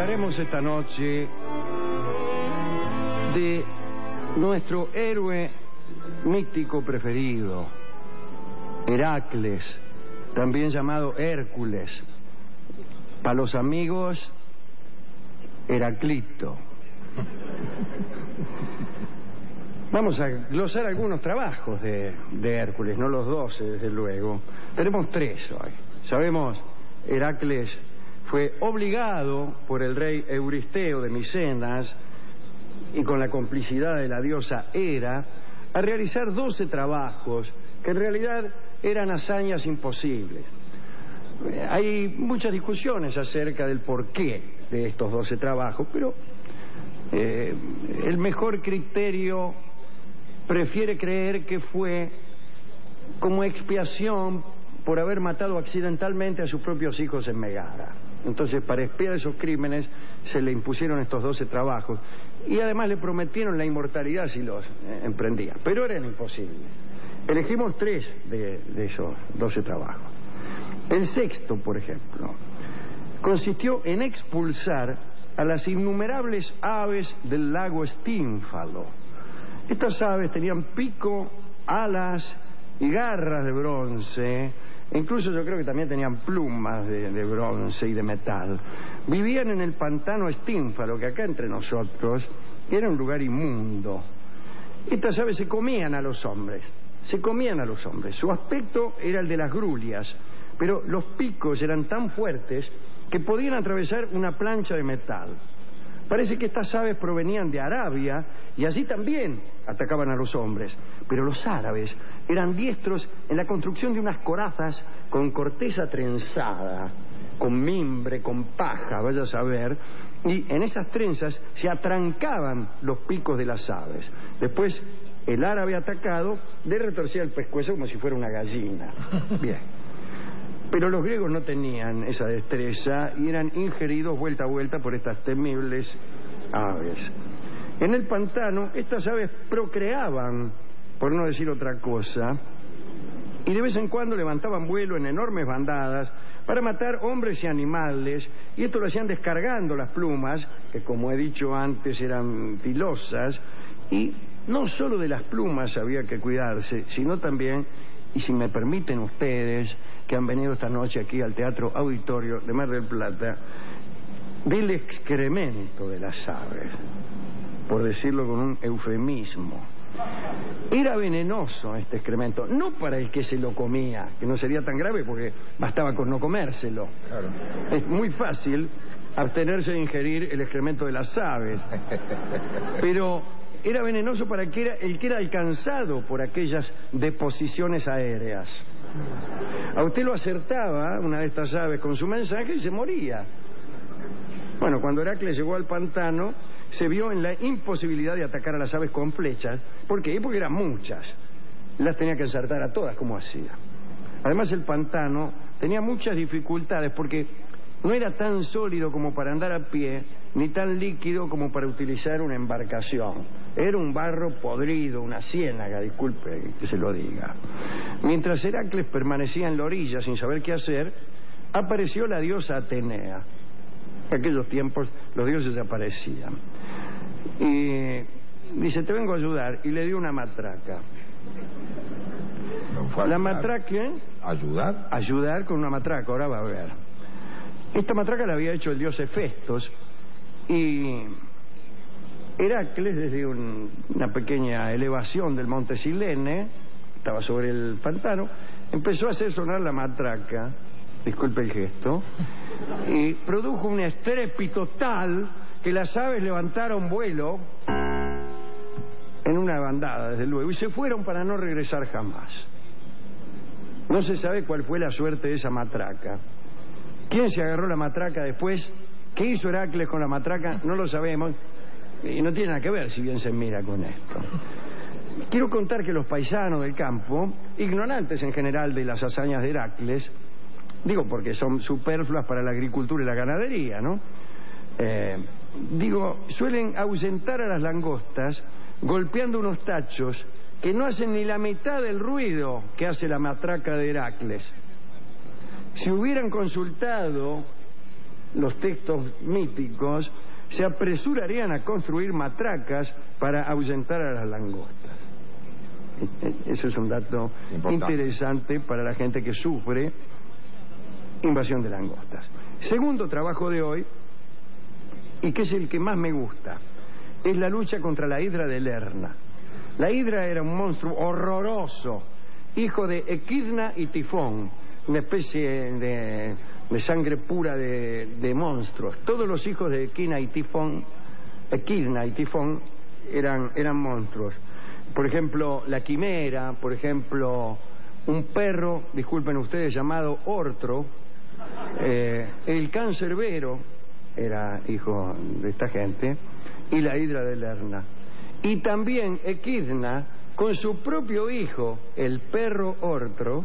Hablaremos esta noche de nuestro héroe mítico preferido, Heracles, también llamado Hércules. Para los amigos, Heraclito. Vamos a glosar algunos trabajos de Hércules, no los 12, desde luego. Tenemos 3 hoy. Sabemos, Heracles fue obligado por el rey Euristeo de Micenas y con la complicidad de la diosa Hera a realizar 12 trabajos que en realidad eran hazañas imposibles. Hay muchas discusiones acerca del porqué de estos 12 trabajos, pero el mejor criterio prefiere creer que fue como expiación por haber matado accidentalmente a sus propios hijos en Megara. Entonces, para expiar esos crímenes, se le impusieron estos 12 trabajos y además le prometieron la inmortalidad si los emprendía, pero eran imposibles. Elegimos 3 de esos 12 trabajos. El sexto, por ejemplo, consistió en expulsar a las innumerables aves del lago Estínfalo. Estas aves tenían pico, alas y garras de bronce. Incluso yo creo que también tenían plumas de bronce y de metal. Vivían en el pantano Estínfalo, que acá entre nosotros era un lugar inmundo. Estas aves se comían a los hombres. Su aspecto era el de las grulias, pero los picos eran tan fuertes que podían atravesar una plancha de metal. Parece que estas aves provenían de Arabia y allí también atacaban a los hombres. Pero los árabes eran diestros en la construcción de unas corazas con corteza trenzada, con mimbre, con paja, vaya a saber. Y en esas trenzas se atrancaban los picos de las aves. Después, el árabe atacado le retorcía el pescuezo como si fuera una gallina. Bien. Pero los griegos no tenían esa destreza y eran ingeridos vuelta a vuelta por estas temibles aves. En el pantano, estas aves procreaban, por no decir otra cosa, y de vez en cuando levantaban vuelo en enormes bandadas para matar hombres y animales, y esto lo hacían descargando las plumas, que como he dicho antes eran filosas, y no solo de las plumas había que cuidarse, sino también, y si me permiten ustedes, que han venido esta noche aquí al Teatro Auditorio de Mar del Plata, del excremento de las aves, por decirlo con un eufemismo. Era venenoso este excremento, no para el que se lo comía, que no sería tan grave porque bastaba con no comérselo. Claro. Es muy fácil abstenerse de ingerir el excremento de las aves, pero era venenoso para el que era alcanzado por aquellas deposiciones aéreas. A usted lo acertaba una de estas aves con su mensaje y se moría. Bueno, cuando Heracles llegó al pantano, se vio en la imposibilidad de atacar a las aves con flechas. ¿Por qué? Porque eran muchas. Las tenía que ensartar a todas como hacía. Además, el pantano tenía muchas dificultades porque no era tan sólido como para andar a pie, ni tan líquido como para utilizar una embarcación. Era un barro podrido, una ciénaga, disculpe que se lo diga. Mientras Heracles permanecía en la orilla sin saber qué hacer, apareció la diosa Atenea. En aquellos tiempos los dioses aparecían. Y dice, te vengo a ayudar, y le dio una matraca. La matraca... ¿Ayudar? Ayudar con una matraca, ahora va a ver. Esta matraca la había hecho el dios Hefestos, y Heracles, desde una pequeña elevación del monte Silene, estaba sobre el pantano, empezó a hacer sonar la matraca, disculpe el gesto, y produjo un estrépito tal que las aves levantaron vuelo en una bandada, desde luego, y se fueron para no regresar jamás. No se sabe cuál fue la suerte de esa matraca. ¿Quién se agarró la matraca después? ¿Qué hizo Heracles con la matraca? No lo sabemos. Y no tiene nada que ver, si bien se mira con esto. Quiero contar que los paisanos del campo, ignorantes en general de las hazañas de Heracles, digo porque son superfluas para la agricultura y la ganadería, ¿no? Suelen ahuyentar a las langostas golpeando unos tachos que no hacen ni la mitad del ruido que hace la matraca de Heracles. Si hubieran consultado los textos míticos, se apresurarían a construir matracas para ahuyentar a las langostas. Eso es un dato interesante para la gente que sufre invasión de langostas. Segundo trabajo de hoy, y que es el que más me gusta, es la lucha contra la hidra de Lerna. La hidra era un monstruo horroroso, hijo de Equidna y Tifón, una especie de sangre pura de monstruos. Todos los hijos de Equidna y Tifón eran monstruos. Por ejemplo, la quimera, por ejemplo, un perro, disculpen ustedes, llamado Ortro, el cancerbero era hijo de esta gente, y la hidra de Lerna. Y también Equidna, con su propio hijo, el perro Ortro,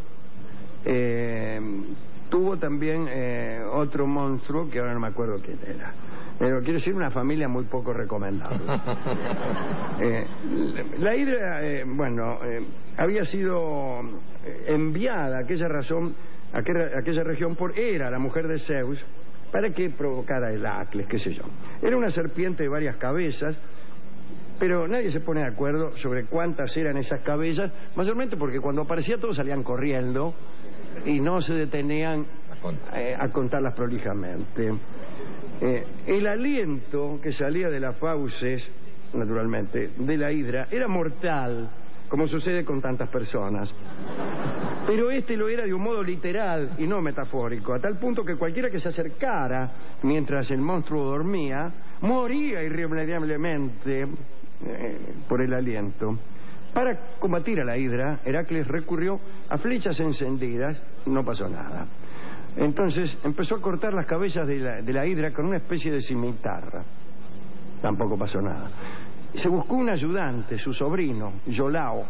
tuvo también otro monstruo que ahora no me acuerdo quién era. Pero quiero decir, una familia muy poco recomendable. La hidra, había sido enviada a aquella región por Hera, la mujer de Zeus, para que provocara el Heracles, qué sé yo. Era una serpiente de varias cabezas, pero nadie se pone de acuerdo sobre cuántas eran esas cabezas, mayormente porque cuando aparecía todos salían corriendo y no se detenían a contarlas prolijamente. El aliento que salía de las fauces, naturalmente, de la hidra, era mortal, como sucede con tantas personas. Pero este lo era de un modo literal y no metafórico, a tal punto que cualquiera que se acercara mientras el monstruo dormía, moría irremediablemente por el aliento. Para combatir a la hidra, Heracles recurrió a flechas encendidas, no pasó nada. Entonces empezó a cortar las cabezas de la hidra con una especie de cimitarra. Tampoco pasó nada. Se buscó un ayudante, su sobrino, Iolao.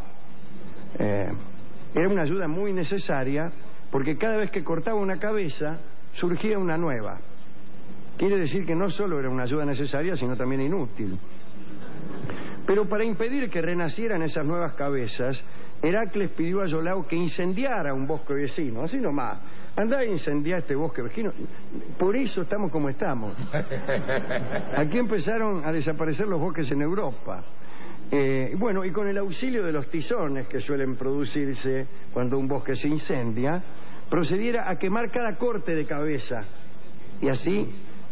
Era una ayuda muy necesaria porque cada vez que cortaba una cabeza surgía una nueva. Quiere decir que no solo era una ayuda necesaria, sino también inútil. Pero para impedir que renacieran esas nuevas cabezas, Heracles pidió a Iolao que incendiara un bosque vecino, así nomás. Andá a incendiar este bosque vecino. Por eso estamos como estamos. Aquí empezaron a desaparecer los bosques en Europa. Y con el auxilio de los tizones que suelen producirse cuando un bosque se incendia, procediera a quemar cada corte de cabeza. Y así,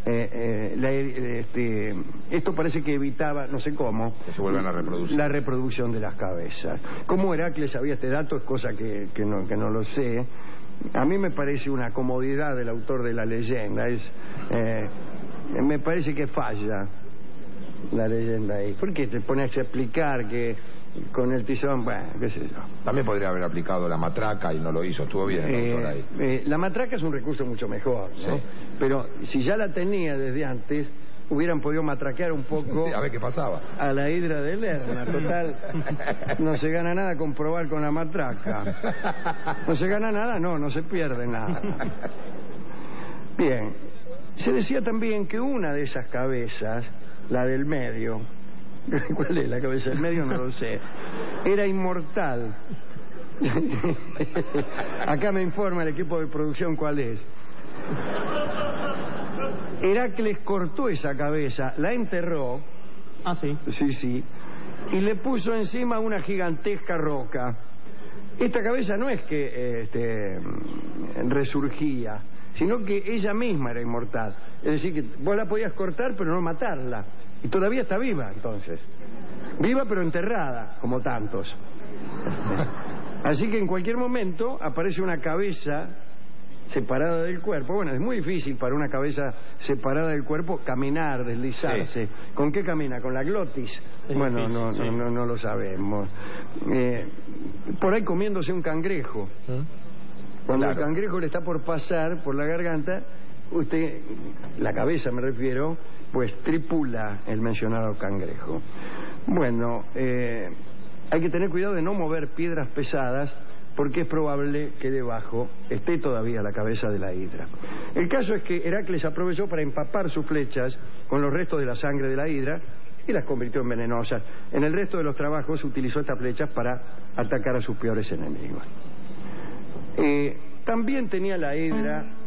esto parece que evitaba, no sé cómo, que se vuelvan a reproducir. La reproducción de las cabezas. ¿Cómo Heracles sabía este dato? Es cosa que no lo sé. A mí me parece una comodidad del autor de la leyenda. Me parece que falla la leyenda ahí. ¿Por qué te pones a explicar que con el tizón, qué sé yo? También podría haber aplicado la matraca y no lo hizo. Estuvo bien el autor ahí. La matraca es un recurso mucho mejor, ¿no? Sí. Pero si ya la tenía desde antes, hubieran podido matraquear un poco a ver qué pasaba a la hidra de Lerna. Total, no se gana nada con probar con la matraca. No se gana nada, no se pierde nada. Bien, se decía también que una de esas cabezas, la del medio, ¿cuál es la cabeza del medio? No lo sé, era inmortal. Acá me informa el equipo de producción cuál es. Heracles cortó esa cabeza, la enterró. Ah, sí. Sí. Y le puso encima una gigantesca roca. Esta cabeza no es que resurgía, sino que ella misma era inmortal. Es decir, que vos la podías cortar, pero no matarla. Y todavía está viva, entonces. Viva, pero enterrada, como tantos. Así que en cualquier momento aparece una cabeza separada del cuerpo. Bueno, es muy difícil para una cabeza separada del cuerpo caminar, deslizarse. Sí. ¿Con qué camina? ¿Con la glotis? Es bueno, difícil, no lo sabemos. Por ahí comiéndose un cangrejo. Cuando el cangrejo le está por pasar por la garganta, usted, la cabeza me refiero, pues tripula el mencionado cangrejo. Bueno, hay que tener cuidado de no mover piedras pesadas, porque es probable que debajo esté todavía la cabeza de la hidra. El caso es que Heracles aprovechó para empapar sus flechas con los restos de la sangre de la hidra y las convirtió en venenosas. En el resto de los trabajos utilizó estas flechas para atacar a sus peores enemigos. También tenía la hidra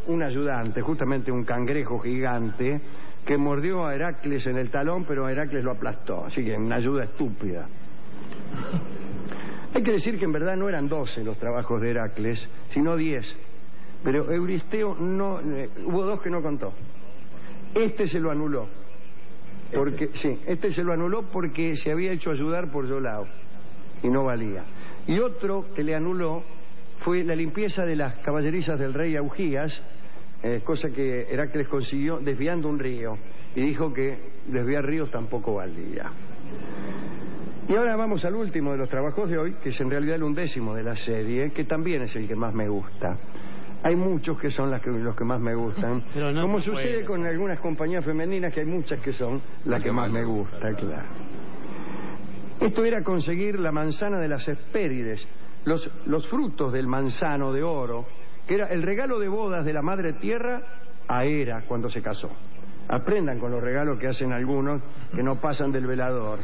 un ayudante, justamente un cangrejo gigante, que mordió a Heracles en el talón, pero Heracles lo aplastó. Así que una ayuda estúpida. Hay que decir que en verdad no eran 12 los trabajos de Heracles, sino 10. Pero Euristeo no... hubo 2 que no contó. Este se lo anuló. Porque, sí, este se lo anuló porque se había hecho ayudar por Iolao y no valía. Y otro que le anuló fue la limpieza de las caballerizas del rey Augías, cosa que Heracles consiguió desviando un río, y dijo que desviar ríos tampoco valía. Y ahora vamos al último de los trabajos de hoy, que es en realidad el 11º de la serie, que también es el que más me gusta. Hay muchos que son los que más me gustan, no, como sucede con algunas compañías femeninas, que hay muchas que son las que más me gusta, claro. Esto era conseguir la manzana de las Hespérides, los frutos del manzano de oro, que era el regalo de bodas de la madre tierra a Hera cuando se casó. Aprendan con los regalos que hacen algunos que no pasan del velador.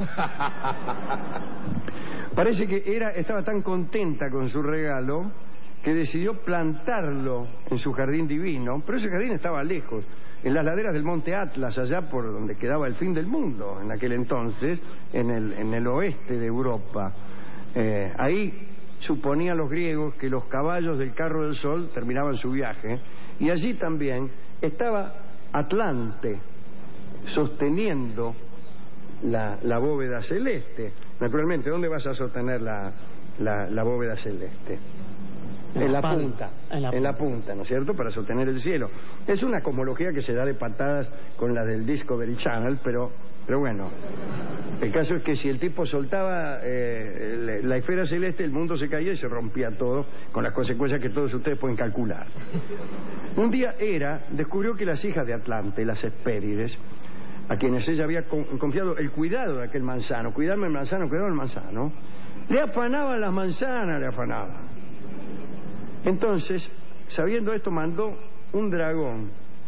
Parece que Hera estaba tan contenta con su regalo que decidió plantarlo en su jardín divino, pero ese jardín estaba lejos, en las laderas del monte Atlas, allá por donde quedaba el fin del mundo en aquel entonces, en el oeste de Europa. Ahí suponían los griegos que los caballos del carro del sol terminaban su viaje, y allí también estaba Atlante sosteniendo la bóveda celeste. Naturalmente, ¿dónde vas a sostener la bóveda celeste? En la punta, ¿no es cierto?, para sostener el cielo. Es una cosmología que se da de patadas con la del Discovery Channel, pero bueno, el caso es que si el tipo soltaba la esfera celeste, el mundo se caía y se rompía todo, con las consecuencias que todos ustedes pueden calcular. Un día Hera descubrió que las hijas de Atlante, las Hespérides, a quienes ella había confiado el cuidado de aquel manzano, cuidarme el manzano, le afanaban las manzanas, le afanaban. Entonces, sabiendo esto, mandó un dragón,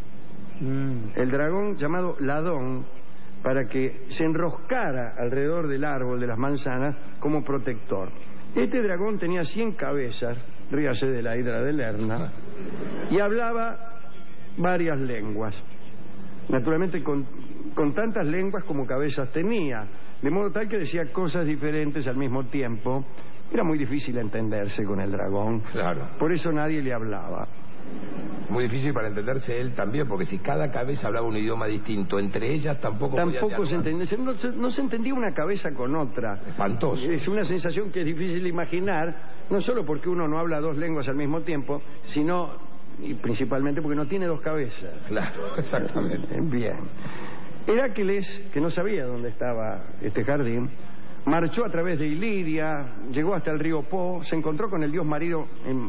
el dragón llamado Ladón, para que se enroscara alrededor del árbol de las manzanas como protector. Este dragón tenía 100 cabezas, ríase de la hidra de Lerna, y hablaba varias lenguas, naturalmente con tantas lenguas como cabezas tenía, de modo tal que decía cosas diferentes al mismo tiempo. Era muy difícil entenderse con el dragón. Claro. Por eso nadie le hablaba. Muy difícil para entenderse él también, porque si cada cabeza hablaba un idioma distinto, entre ellas tampoco se entendía. No se entendía una cabeza con otra. Espantoso. Es una sensación que es difícil de imaginar, no solo porque uno no habla 2 lenguas al mismo tiempo, sino, y principalmente porque no tiene 2 cabezas. Claro, exactamente. Bien. Heracles, que no sabía dónde estaba este jardín, marchó a través de Iliria, llegó hasta el río Po, se encontró con el dios marino,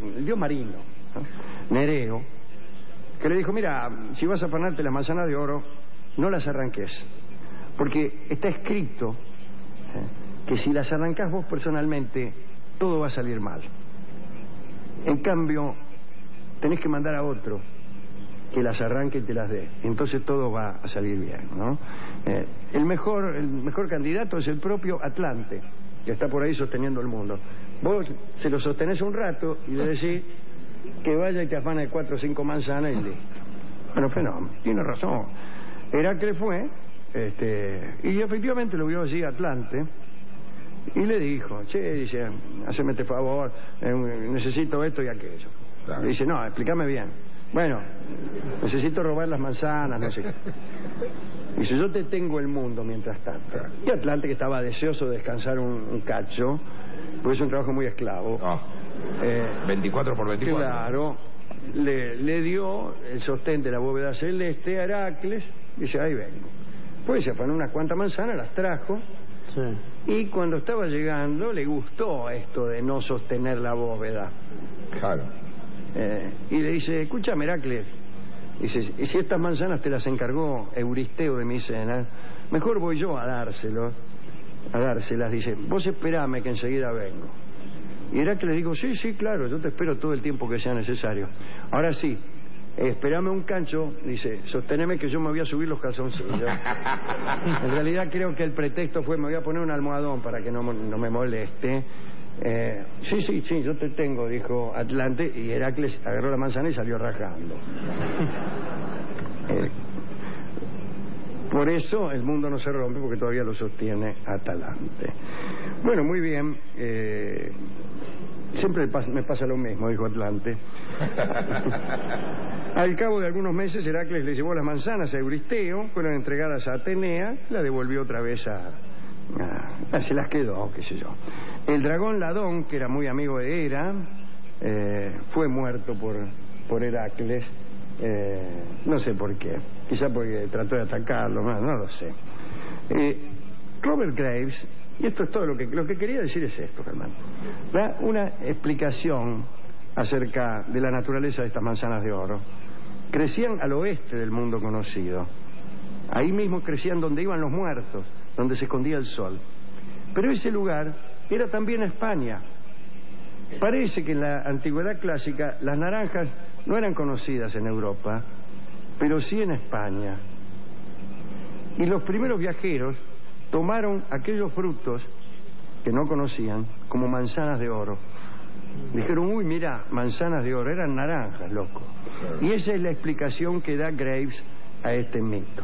¿no?, Nereo, que le dijo: mira, si vas a afanarte las manzanas de oro, no las arranques, porque está escrito que si las arrancás vos personalmente, todo va a salir mal. En cambio, tenés que mandar a otro que las arranque y te las dé, entonces todo va a salir bien, ¿no? El mejor candidato es el propio Atlante, que está por ahí sosteniendo el mundo. Vos se lo sostenés un rato y le decís que vaya y te afane 4 o 5 manzanas y listo. Bueno, fenómeno, tiene razón. Heracles fue, y efectivamente lo vio allí Atlante, y le dijo: che, dice, haceme este favor, necesito esto y aquello. Claro. Le dice: no, explícame bien. Bueno, necesito robar las manzanas, no sé qué. Dice: yo te tengo el mundo mientras tanto. Y Atlante, que estaba deseoso de descansar un cacho, pues es un trabajo muy esclavo. 24 por 24. Claro, le dio el sostén de la bóveda celeste a Heracles. Dice: ahí vengo. Pues se afanó unas cuantas manzanas, las trajo. Sí. Y cuando estaba llegando, le gustó esto de no sostener la bóveda. Claro. Y le dice: escúchame, Heracles, dice, si estas manzanas te las encargó Euristeo de Micenas, mejor voy yo a dárselas. Dice: vos esperame que enseguida vengo. Y Heracles le dijo: sí, claro, yo te espero todo el tiempo que sea necesario. Ahora sí, esperame un cancho, dice, sosteneme que yo me voy a subir los calzoncillos. En realidad creo que el pretexto fue: me voy a poner un almohadón para que no me moleste. Sí, yo te tengo, dijo Atlante, y Heracles agarró la manzana y salió rajando. Por eso el mundo no se rompe, porque todavía lo sostiene Atalante. Bueno, muy bien. Siempre me pasa lo mismo, dijo Atlante. Al cabo de algunos meses, Heracles le llevó las manzanas a Euristeo, fueron entregadas a Atenea, la devolvió otra vez se las quedó, qué sé yo. El dragón Ladón, que era muy amigo de Hera, fue muerto por Heracles, no sé por qué, quizá porque trató de atacarlo, no lo sé. Robert Graves, y esto es todo lo que quería decir es esto, Germán, da una explicación acerca de la naturaleza de estas manzanas de oro. Crecían al oeste del mundo conocido, ahí mismo crecían donde iban los muertos, donde se escondía el sol. Pero ese lugar era también España. Parece que en la antigüedad clásica las naranjas no eran conocidas en Europa, pero sí en España. Y los primeros viajeros tomaron aquellos frutos que no conocían como manzanas de oro. Dijeron, uy, mira, manzanas de oro, eran naranjas, loco. Y esa es la explicación que da Graves a este mito.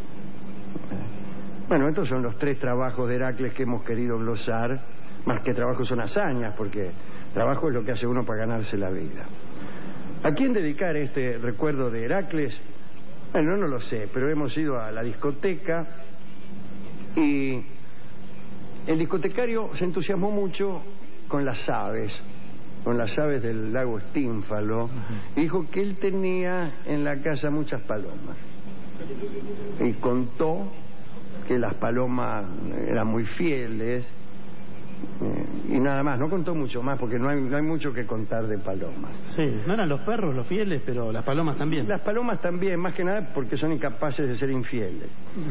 Bueno, estos son los 3 trabajos de Heracles que hemos querido glosar. Más que trabajos son hazañas, porque trabajo es lo que hace uno para ganarse la vida. ¿A quién dedicar este recuerdo de Heracles? Bueno, no lo sé, pero hemos ido a la discoteca y el discotecario se entusiasmó mucho con las aves del lago Estínfalo, y dijo que él tenía en la casa muchas palomas. Y contó que las palomas eran muy fieles, y nada más, no contó mucho más porque no hay mucho que contar de palomas. Sí, no eran los perros los fieles, pero las palomas también. Las palomas también, más que nada porque son incapaces de ser infieles.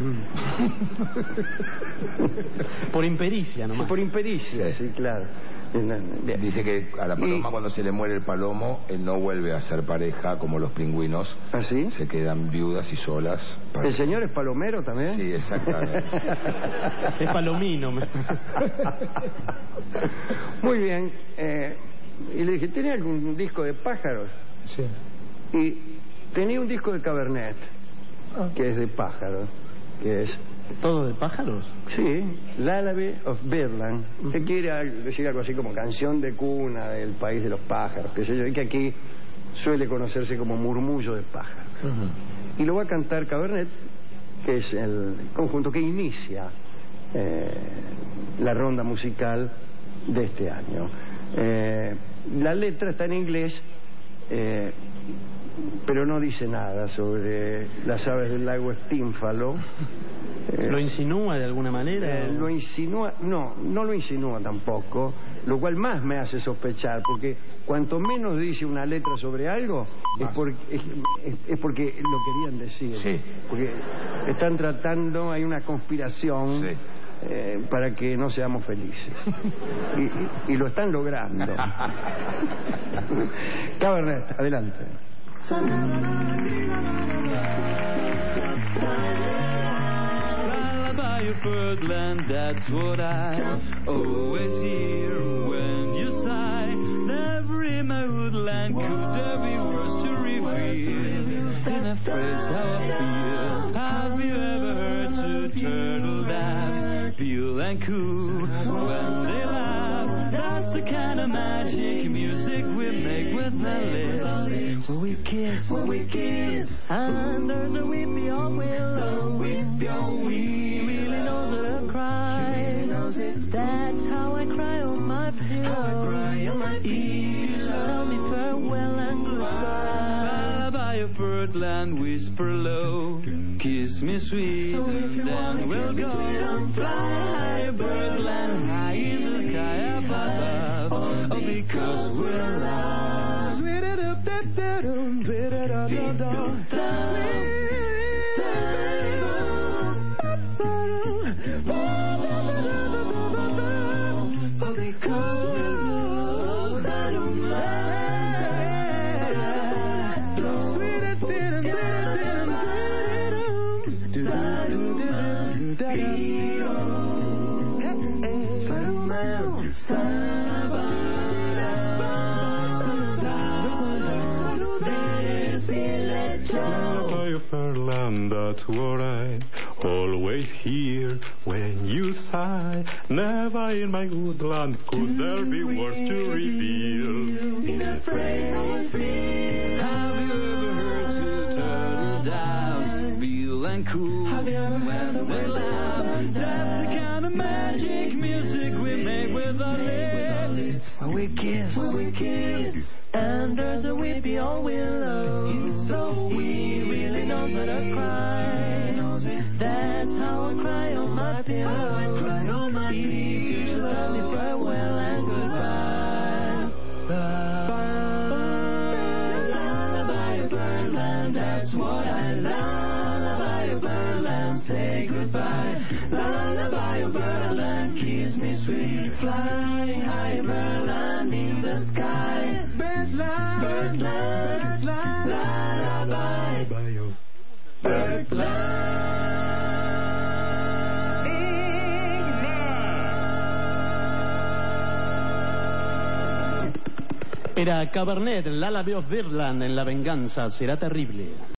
Por impericia nomás. Sí, por impericia, sí, claro. Bien. Dice que a la paloma cuando se le muere el palomo, él no vuelve a ser pareja como los pingüinos. ¿Ah, sí? Se quedan viudas y solas. ¿El señor es palomero también? Sí, exactamente. Es palomino. Muy bien. Y le dije, ¿tiene algún disco de pájaros? Sí. Y tenía un disco de Cabernet, que es de pájaros, que es... ¿Todo de pájaros? Sí, Lullaby of Birdland, que quiere decir algo así como canción de cuna del país de los pájaros, que sé yo, y que aquí suele conocerse como murmullo de pájaros. Y lo va a cantar Cabernet, que es el conjunto que inicia la ronda musical de este año. La letra está en inglés, pero no dice nada sobre las aves del lago Estínfalo. ¿Lo insinúa de alguna manera? Lo insinúa, no lo insinúa tampoco, lo cual más me hace sospechar, porque cuanto menos dice una letra sobre algo, es porque lo querían decir. Sí. Porque están tratando, hay una conspiración. Sí. Para que no seamos felices. Y lo están logrando. Cabernet, adelante. Lullaby of birdland, that's what I always hear when you sigh. Never in my woodland could there be words to reveal in a phrase how I feel. Have you ever heard two turtle doves, pure and cool, when they laugh? That's the kind of magic music we make with our lips. When we kiss, and there's a weepy old willow, we really knows it a cry. That's how I cry on my pillow. You tell me farewell and goodbye. Lullaby of birdland, whisper low, kiss me sweet, then we'll go fly high, birdland, high in the sky above. Oh, because we're loved. Samba. Birdland, that's what I always hear when you sigh. Never in my woodland could there be words to reveal. In a phrase I speak. Have you ever heard two turtle doves, real and cool? Have you ever heard when they laugh? That's the kind of magic music we make with our lips. When we kiss, Under the weepy old willow, so we really knows how to cry. That's how I cry on my pillow. Please tell me farewell and goodbye. Lullaby of Birdland, that's what I lullaby of Birdland, say goodbye. Lullaby of Birdland, kiss me sweet. Fly high, Birdland in the sky. Birdland, Birdland, lullaby, Birdland. Era Cabernet, Lullaby of Birdland, en La venganza será terrible.